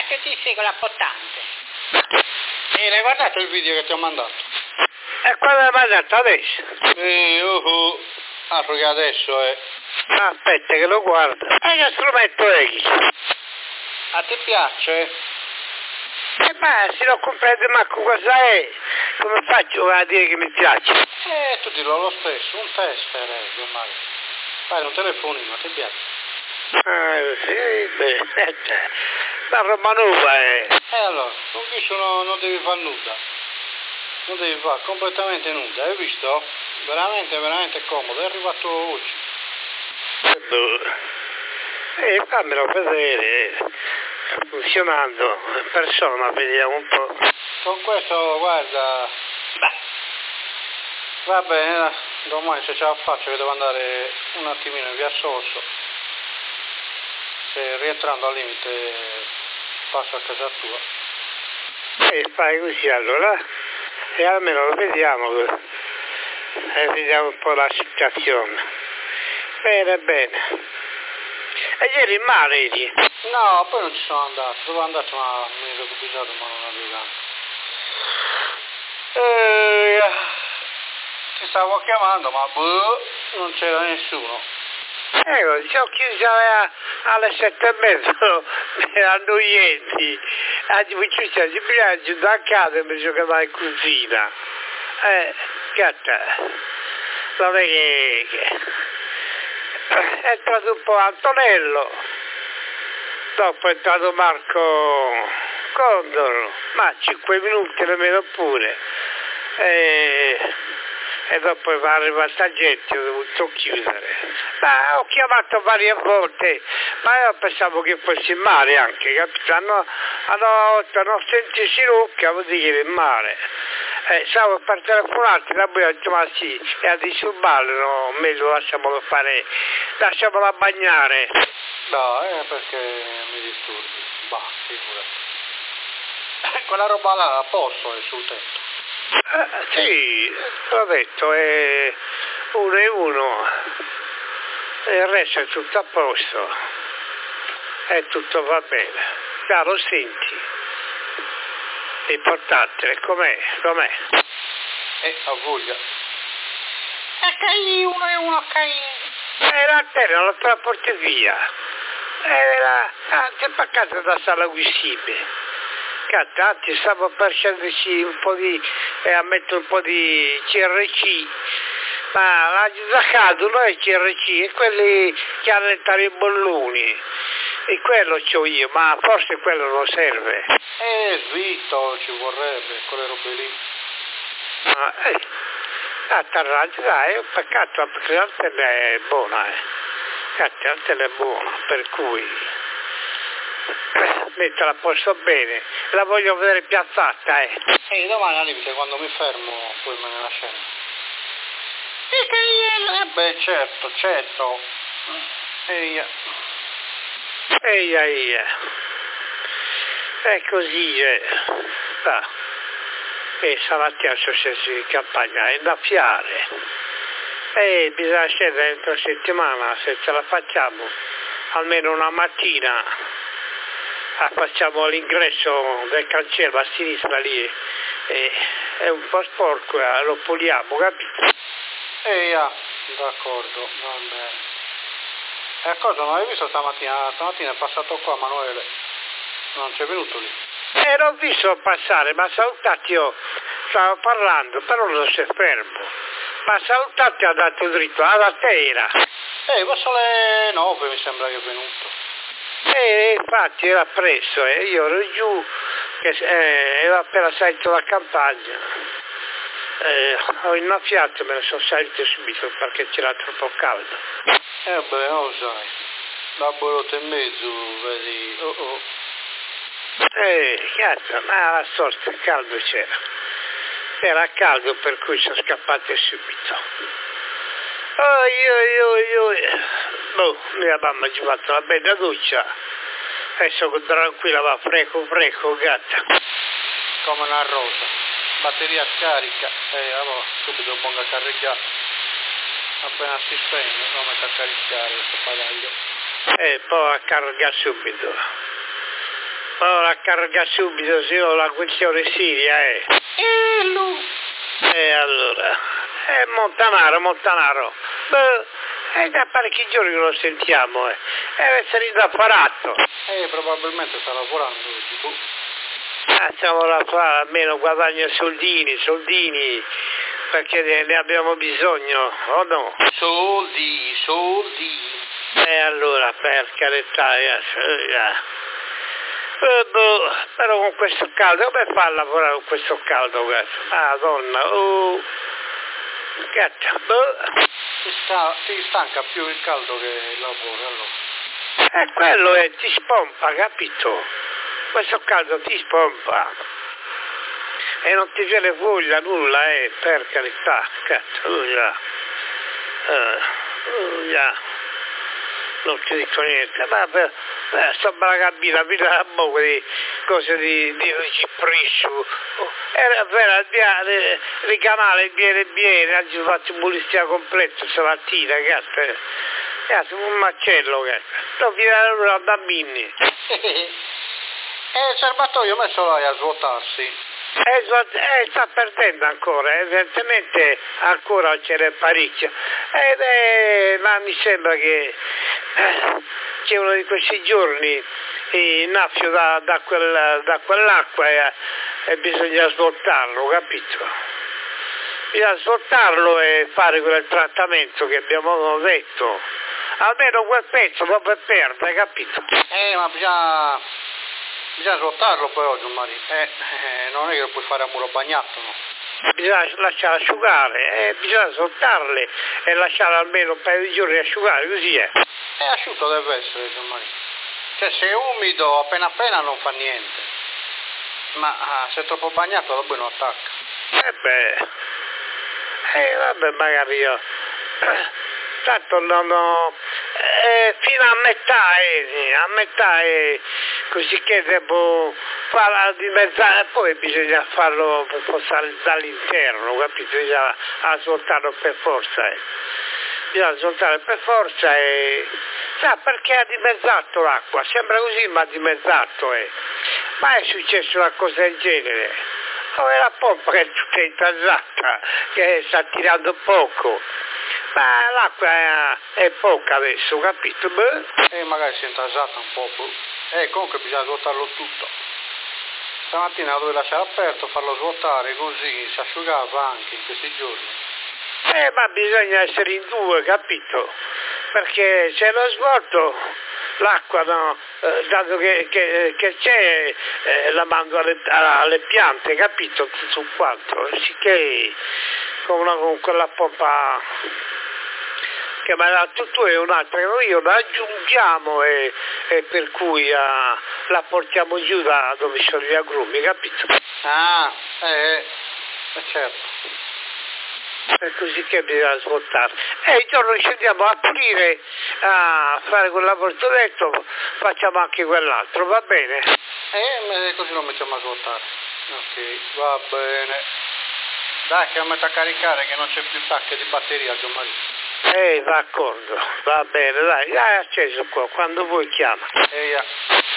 che ti spiego l'importante. L'hai guardato il video che ti ho mandato? E quando l'hai mandato adesso? Altro che adesso Aspetta che lo guardo. E che strumento è? A te piace? Ma se non comprende manco cosa è, come faccio a dire che mi piace? Tu dillo lo stesso, un tester, ormai. Fai un telefonino, a te piace? Sì, beh, la roba nuova è. Allora, con questo non devi fare nulla. Non devi fare completamente nulla, hai visto? Veramente comodo, è arrivato oggi. Fammelo vedere. Sta funzionando in persona, vediamo un po'. Con questo, guarda, va bene, domani se ce la faccio che devo andare un attimino in via Sorso. Se rientrando al limite passo a casa tua. E fai così allora, e almeno lo vediamo, e vediamo un po' la situazione. Bene. E ieri in mare eri? No, poi non ci sono andato, dovevo andarci ma mi ero rovesciato ma non arrivato. Ti stavo chiamando ma non c'era nessuno. Ecco, ci ho chiuso alle 7:30, erano niente. Oggi ci piace a casa e mi giocava in cucina. Gatta, non è che... È entrato un po' Antonello, dopo è entrato Marco Condoro, ma 5 minuti nemmeno pure. E dopo va arrivata gente, ho dovuto chiudere. Ma ho chiamato varie volte, ma io pensavo che fosse in mare anche, capito? Hanno sentito Lucca, vuol dire in mare. Stavo per telefonarti, da poi ho detto ma sì, e a disturbarlo, no, meglio lasciamolo fare, lasciamolo bagnare. No, perché mi disturbi, figurati. Quella roba là a posto è sul tetto. Sì, l'ho detto, è 1 e 1, e il resto è tutto a posto, e tutto va bene. Già lo senti, l'importante, com'è? A voglia. Cai 1 e 1, cai. La terra non te la porti via, c'è per casa da sala guisibile. Anzi, stavo per scenderci un po' a mettere un po' di CRC, ma la Zaccato non è CRC, è quelli che allentano i bolloni, e quello c'ho io, ma forse quello non serve. Svitto ci vorrebbe, quelle robe lì. T'arrangi, dai, è un peccato, perché l'antenne è buona, l'antenne è buona, per cui... Mettila a posto bene, la voglio vedere piazzata, domani al limite quando mi fermo poi me ne la scendo. Certo. Eia. È così, E stamattina sono sceso in campagna a innaffiare. Bisogna scendere entro settimana, se ce la facciamo, almeno una mattina. Facciamo l'ingresso del cancello a sinistra lì, è un po' sporco, lo puliamo, capito? D'accordo, va bene. E cosa non hai visto stamattina? Stamattina è passato qua Manuele, non c'è venuto lì? L'ho visto passare, ma salutati io, stavo parlando, però non si è fermo. Ma salutati ha dato dritto, alla terra. Verso le 9 mi sembra che è venuto. Infatti era presto, io ero giù, che ero appena salito la campagna, ho innaffiato e me ne sono salito subito perché c'era troppo caldo. Non sai, la bolota in mezzo, vedi, Cazzo, ma la sorte il caldo c'era. Era caldo per cui sono scappate subito. Mia mamma ci ha fatto una bella doccia. Adesso tranquilla va, fresco, gatta. Come una rosa. Batteria scarica. Allora, subito pongo a caricare. Appena si spegne, lo metto a caricare questo bagaglio. Poi a caricare subito. Ora carga subito, se no la questione è seria, allora, Montanaro. Beh, è da parecchi giorni che lo sentiamo, Deve essere indaffarato. Probabilmente sta lavorando oggi, tu. Stiamo a fare, almeno guadagna soldini, perché ne abbiamo bisogno, o no? Soldi. Allora, per carità, però con questo caldo, come fa a lavorare con questo caldo, gatto? Madonna, gatto, Ti stanca più il caldo che il lavoro, allora. Quello ti spompa, capito? Questo caldo ti spompa. E non ti viene voglia nulla, per carità, cazzo, non ti dico niente, ma sto bragabina, vita a poco di cose di ciprisso. Era vero, il canale viene, oggi ho fatto un pulizia completo stamattina, cazzo, un macello, non viene una bambini. Il serbatoio messo là a svuotarsi. Sta perdendo ancora, evidentemente ancora ce n'è parecchio. Ma mi sembra che c'è uno di questi giorni innaffio da quell'acqua e bisogna svoltarlo, capito? Bisogna svoltarlo e fare quel trattamento che abbiamo detto. Almeno quel pezzo non per perdere, capito? Ma bisogna svuotarlo poi oggi, Mario. Non è che lo puoi fare a muro bagnato, no? Bisogna lasciare asciugare, bisogna svoltarle e lasciare almeno un paio di giorni asciugare, così è. Asciutto deve essere, Gianmaria. Cioè, se è umido appena non fa niente. Ma se è troppo bagnato dopo non attacca. Vabbè, magari io. Tanto fino a metà così che devo farla dimezzare, poi bisogna farlo dall'interno, capito? Bisogna svoltarlo per forza, Bisogna svoltare per forza sa perché ha dimezzato l'acqua, sembra così ma ha dimezzato, Ma è successo una cosa del genere. È la pompa che è tutta intasata, che sta tirando poco. Ma l'acqua è poca adesso, capito? Magari si è intasata un po'. Comunque bisogna svuotarlo tutto. Stamattina lo dovevo lasciare aperto, farlo svuotare, così si asciugava anche in questi giorni. Ma bisogna essere in due, capito? Perché se lo svuoto, l'acqua, no, dato che c'è, la mando alle piante, capito? Tutto quanto. Sicché con quella pompa che mi ha dato tu è un'altra che noi la aggiungiamo e per cui la portiamo giù da dove sono gli agrumi, capito? Certo. È così che bisogna svoltare. E il giorno ci andiamo a pulire, a fare quel lavoro detto, facciamo anche quell'altro, va bene? Così lo mettiamo a svuotare. Ok, va bene. Dai che lo metto a caricare che non c'è più stacche di batteria, Gianmaria. D'accordo, va bene, dai, è acceso qua, quando vuoi chiama. Yeah.